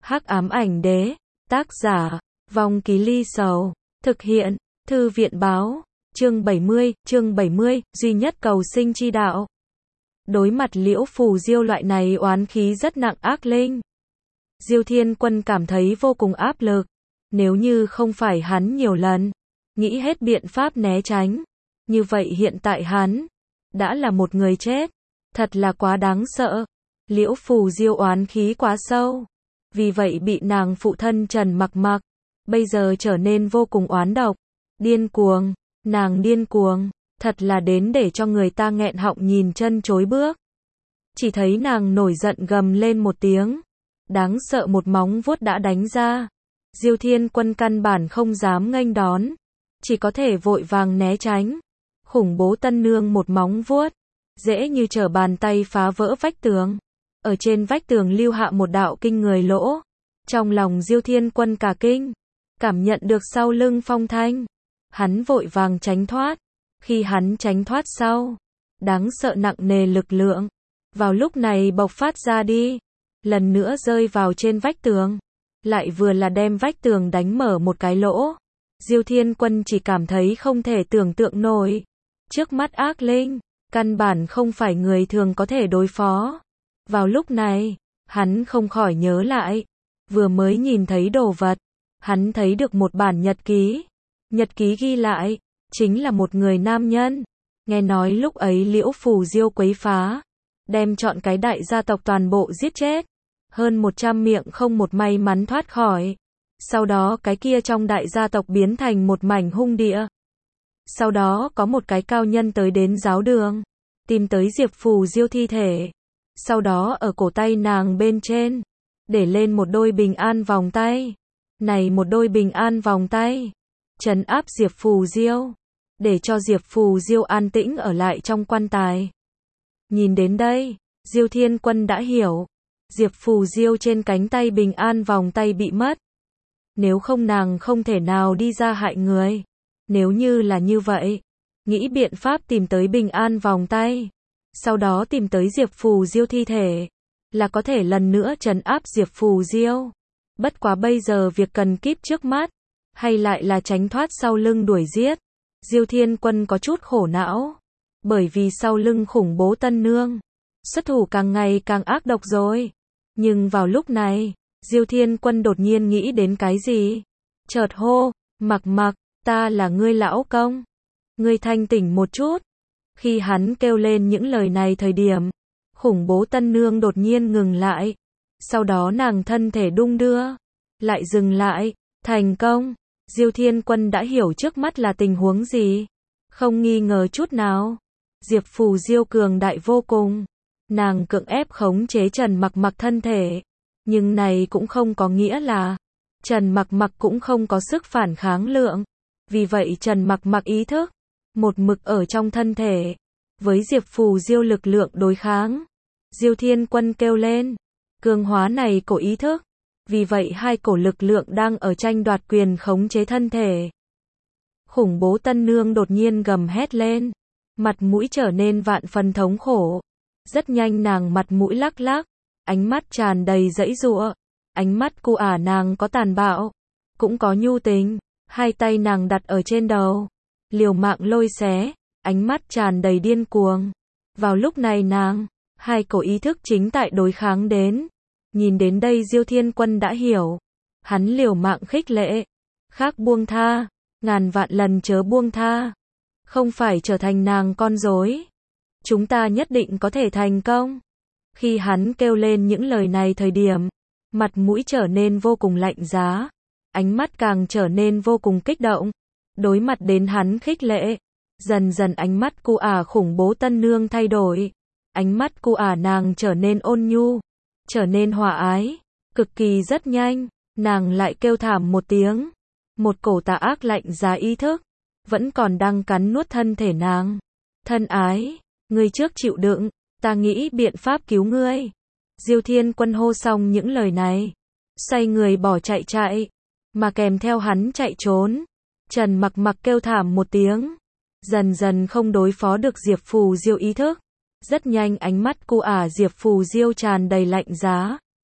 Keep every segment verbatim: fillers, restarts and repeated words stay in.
Hắc ám ảnh đế, tác giả, Vong Ký Ly Sầu, thực hiện, Thư viện báo, chương bảy mươi, chương bảy mươi, duy nhất cầu sinh chi đạo. Đối mặt Liễu Phù Diêu loại này oán khí rất nặng ác linh, Diêu Thiên Quân cảm thấy vô cùng áp lực. Nếu như không phải hắn nhiều lần nghĩ hết biện pháp né tránh, như vậy hiện tại hắn đã là một người chết. Thật là quá đáng sợ. Liễu Phù Diêu oán khí quá sâu, vì vậy bị nàng phụ thân Trần Mặc Mặc bây giờ trở nên vô cùng oán độc, điên cuồng. Nàng điên cuồng, thật là đến để cho người ta nghẹn họng nhìn chân chối bước. Chỉ thấy nàng nổi giận gầm lên một tiếng, đáng sợ một móng vuốt đã đánh ra. Diêu Thiên Quân căn bản không dám nghênh đón, chỉ có thể vội vàng né tránh. Khủng bố tân nương một móng vuốt, dễ như trở bàn tay phá vỡ vách tường. Ở trên vách tường lưu hạ một đạo kinh người lỗ. Trong lòng Diêu Thiên Quân cả kinh, cảm nhận được sau lưng phong thanh. Hắn vội vàng tránh thoát. Khi hắn tránh thoát sau, đáng sợ nặng nề lực lượng vào lúc này bộc phát ra đi, lần nữa rơi vào trên vách tường, lại vừa là đem vách tường đánh mở một cái lỗ. Diêu Thiên Quân chỉ cảm thấy không thể tưởng tượng nổi. Trước mắt ác linh, căn bản không phải người thường có thể đối phó. Vào lúc này, hắn không khỏi nhớ lại, vừa mới nhìn thấy đồ vật, hắn thấy được một bản nhật ký. Nhật ký ghi lại, chính là một người nam nhân. Nghe nói lúc ấy Liễu Phù Diêu quấy phá, đem chọn cái đại gia tộc toàn bộ giết chết. Hơn một trăm miệng không một may mắn thoát khỏi. Sau đó cái kia trong đại gia tộc biến thành một mảnh hung địa. Sau đó có một cái cao nhân tới đến giáo đường, tìm tới Diệp Phù Diêu thi thể. Sau đó ở cổ tay nàng bên trên, để lên một đôi bình an vòng tay. Này một đôi bình an vòng tay, trấn áp Diệp Phù Diêu, để cho Diệp Phù Diêu an tĩnh ở lại trong quan tài. Nhìn đến đây, Diêu Thiên Quân đã hiểu, Diệp Phù Diêu trên cánh tay bình an vòng tay bị mất. Nếu không nàng không thể nào đi ra hại người. Nếu như là như vậy, nghĩ biện pháp tìm tới bình an vòng tay, sau đó tìm tới Diệp Phù Diêu thi thể, là có thể lần nữa trấn áp Diệp Phù Diêu. Bất quá bây giờ việc cần kíp trước mắt, hay lại là tránh thoát sau lưng đuổi giết. Diêu Thiên Quân có chút khổ não, bởi vì sau lưng khủng bố tân nương, xuất thủ càng ngày càng ác độc rồi. Nhưng vào lúc này, Diêu Thiên Quân đột nhiên nghĩ đến cái gì. Chợt hô, Mặc Mặc, ta là ngươi lão công. Ngươi thanh tỉnh một chút. Khi hắn kêu lên những lời này thời điểm, khủng bố tân nương đột nhiên ngừng lại. Sau đó nàng thân thể đung đưa, lại dừng lại, thành công. Diêu Thiên Quân đã hiểu trước mắt là tình huống gì. Không nghi ngờ chút nào. Diệp Phù Diêu cường đại vô cùng. Nàng cưỡng ép khống chế Trần Mặc Mặc thân thể. Nhưng này cũng không có nghĩa là Trần Mặc Mặc cũng không có sức phản kháng lượng. Vì vậy Trần Mặc Mặc ý thức một mực ở trong thân thể, với Diệp Phù Diêu lực lượng đối kháng. Diêu Thiên Quân kêu lên, cường hóa này cổ ý thức. Vì vậy hai cổ lực lượng đang ở tranh đoạt quyền khống chế thân thể. Khủng bố tân nương đột nhiên gầm hét lên, mặt mũi trở nên vạn phần thống khổ. Rất nhanh nàng mặt mũi lắc lắc, ánh mắt tràn đầy giãy giụa. Ánh mắt cu ả nàng có tàn bạo, cũng có nhu tình. Hai tay nàng đặt ở trên đầu, liều mạng lôi xé, ánh mắt tràn đầy điên cuồng. Vào lúc này nàng, hai cổ ý thức chính tại đối kháng đến. Nhìn đến đây Diêu Thiên Quân đã hiểu. Hắn liều mạng khích lệ, khác buông tha, ngàn vạn lần chớ buông tha. Không phải trở thành nàng con rối. Chúng ta nhất định có thể thành công. Khi hắn kêu lên những lời này thời điểm, mặt mũi trở nên vô cùng lạnh giá. Ánh mắt càng trở nên vô cùng kích động. Đối mặt đến hắn khích lệ, dần dần ánh mắt cu ả khủng bố tân nương thay đổi. Ánh mắt cu ả nàng trở nên ôn nhu, trở nên hòa ái, cực kỳ rất nhanh. Nàng lại kêu thảm một tiếng. Một cổ tà ác lạnh giá ý thức vẫn còn đang cắn nuốt thân thể nàng. Thân ái, ngươi trước chịu đựng, ta nghĩ biện pháp cứu ngươi. Diêu Thiên Quân hô xong những lời này, xoay người bỏ chạy chạy, mà kèm theo hắn chạy trốn. Trần Mặc Mặc kêu thảm một tiếng, dần dần không đối phó được Diệp Phù Diêu ý thức. Rất nhanh ánh mắt cu ả Diệp Phù Diêu tràn đầy lạnh giá.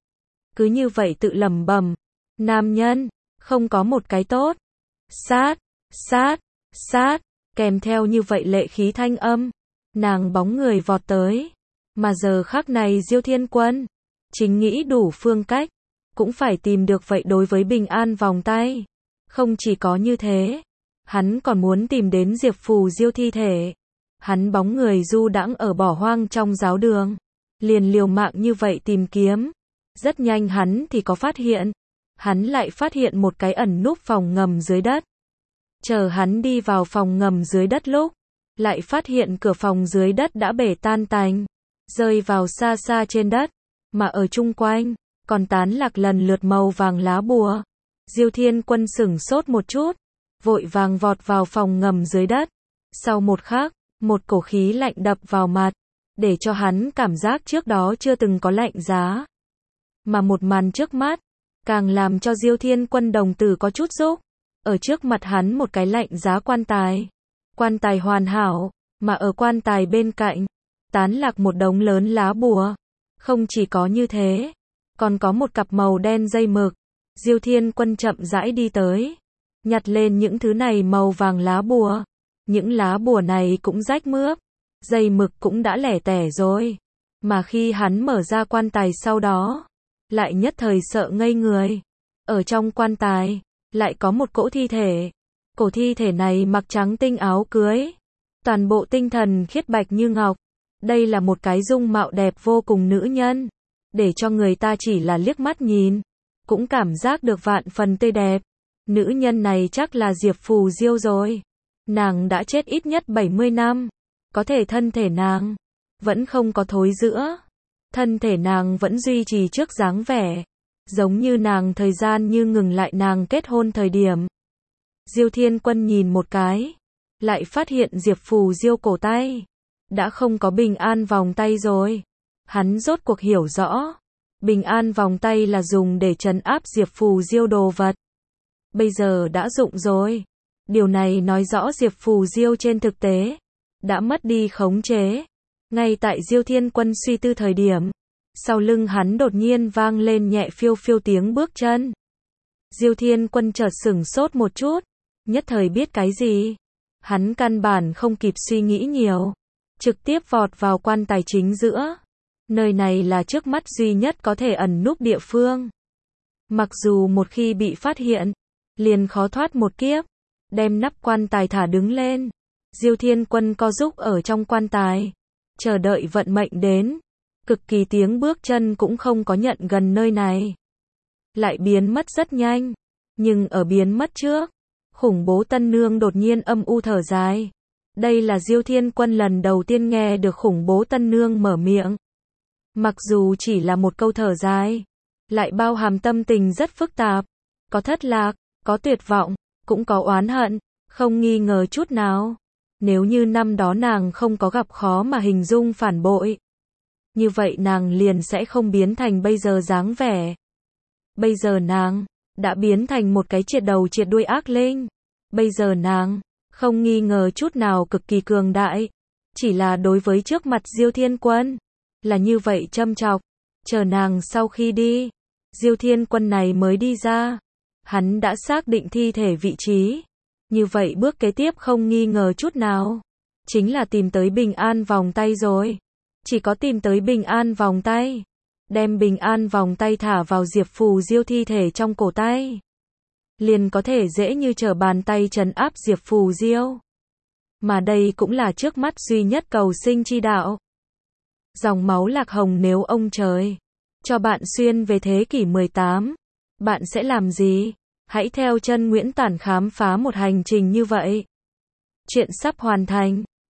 cứ như vậy tự lẩm bẩm, nam nhân, không có một cái tốt. Sát, sát, sát, kèm theo như vậy lệ khí thanh âm, nàng bóng người vọt tới. Mà giờ khắc này Diêu Thiên Quân, chính nghĩ đủ phương cách, cũng phải tìm được vậy đối với Bình An vòng tay. Không chỉ có như thế, hắn còn muốn tìm đến Diệp Phù Diêu thi thể. Hắn bóng người du đãng ở bỏ hoang trong giáo đường, liền liều mạng như vậy tìm kiếm. Rất nhanh hắn thì có phát hiện, hắn lại phát hiện một cái ẩn núp phòng ngầm dưới đất. Chờ hắn đi vào phòng ngầm dưới đất lúc, lại phát hiện cửa phòng dưới đất đã bể tan tành, rơi vào xa xa trên đất, mà ở chung quanh, còn tán lạc lần lượt màu vàng lá bùa. Diêu Thiên Quân sửng sốt một chút, vội vàng vọt vào phòng ngầm dưới đất. Sau một khắc, một cổ khí lạnh đập vào mặt, để cho hắn cảm giác trước đó chưa từng có lạnh giá. Mà một màn trước mắt, càng làm cho Diêu Thiên Quân đồng tử có chút rúc. Ở trước mặt hắn một cái lạnh giá quan tài. Quan tài hoàn hảo, mà ở quan tài bên cạnh, tán lạc một đống lớn lá bùa. Không chỉ có như thế, còn có một cặp màu đen dây mực. Diêu Thiên Quân chậm rãi đi tới, nhặt lên những thứ này màu vàng lá bùa. Những lá bùa này cũng rách mướp, dây mực cũng đã lẻ tẻ rồi. Mà khi hắn mở ra quan tài sau đó, lại nhất thời sợ ngây người. Ở trong quan tài, lại có một cỗ thi thể. Cổ thi thể này mặc trắng tinh áo cưới, toàn bộ tinh thần khiết bạch như ngọc. Đây là một cái dung mạo đẹp vô cùng nữ nhân, để cho người ta chỉ là liếc mắt nhìn, cũng cảm giác được vạn phần tươi đẹp. Nữ nhân này chắc là Diệp Phù Diêu rồi. Nàng đã chết ít nhất bảy mươi năm, có thể thân thể nàng vẫn không có thối rữa. Thân thể nàng vẫn duy trì trước dáng vẻ, giống như nàng thời gian như ngừng lại nàng kết hôn thời điểm. Diêu Thiên Quân nhìn một cái, lại phát hiện Diệp Phù Diêu cổ tay đã không có bình an vòng tay rồi. Hắn rốt cuộc hiểu rõ, bình an vòng tay là dùng để trấn áp Diệp Phù Diêu đồ vật. Bây giờ đã dụng rồi. Điều này nói rõ Diệp Phù Diêu trên thực tế đã mất đi khống chế. Ngay tại Diêu Thiên Quân suy tư thời điểm, sau lưng hắn đột nhiên vang lên nhẹ phiêu phiêu tiếng bước chân. Diêu Thiên Quân chợt sửng sốt một chút, nhất thời biết cái gì. Hắn căn bản không kịp suy nghĩ nhiều, trực tiếp vọt vào quan tài chính giữa. Nơi này là trước mắt duy nhất có thể ẩn núp địa phương. Mặc dù một khi bị phát hiện, liền khó thoát một kiếp. Đem nắp quan tài thả đứng lên. Diêu Thiên Quân co rúc ở trong quan tài, chờ đợi vận mệnh đến. Cực kỳ tiếng bước chân cũng không có nhận gần nơi này, lại biến mất rất nhanh. Nhưng ở biến mất trước, khủng bố tân nương đột nhiên âm u thở dài. Đây là Diêu Thiên Quân lần đầu tiên nghe được khủng bố tân nương mở miệng. Mặc dù chỉ là một câu thở dài, lại bao hàm tâm tình rất phức tạp. Có thất lạc, có tuyệt vọng, cũng có oán hận, không nghi ngờ chút nào. Nếu như năm đó nàng không có gặp khó mà hình dung phản bội, như vậy nàng liền sẽ không biến thành bây giờ dáng vẻ. Bây giờ nàng đã biến thành một cái triệt đầu triệt đuôi ác linh. Bây giờ nàng không nghi ngờ chút nào cực kỳ cường đại. Chỉ là đối với trước mặt Diêu Thiên Quân là như vậy châm chọc. Chờ nàng sau khi đi, Diêu Thiên Quân này mới đi ra. Hắn đã xác định thi thể vị trí. Như vậy bước kế tiếp không nghi ngờ chút nào, chính là tìm tới bình an vòng tay rồi. Chỉ có tìm tới bình an vòng tay, đem bình an vòng tay thả vào Diệp Phù Diêu thi thể trong cổ tay, liền có thể dễ như trở bàn tay trấn áp Diệp Phù Diêu. Mà đây cũng là trước mắt duy nhất cầu sinh chi đạo. Dòng máu lạc hồng, nếu ông trời cho bạn xuyên về thế kỷ mười tám, bạn sẽ làm gì? Hãy theo chân Nguyễn Tản khám phá một hành trình như vậy. Chuyện sắp hoàn thành.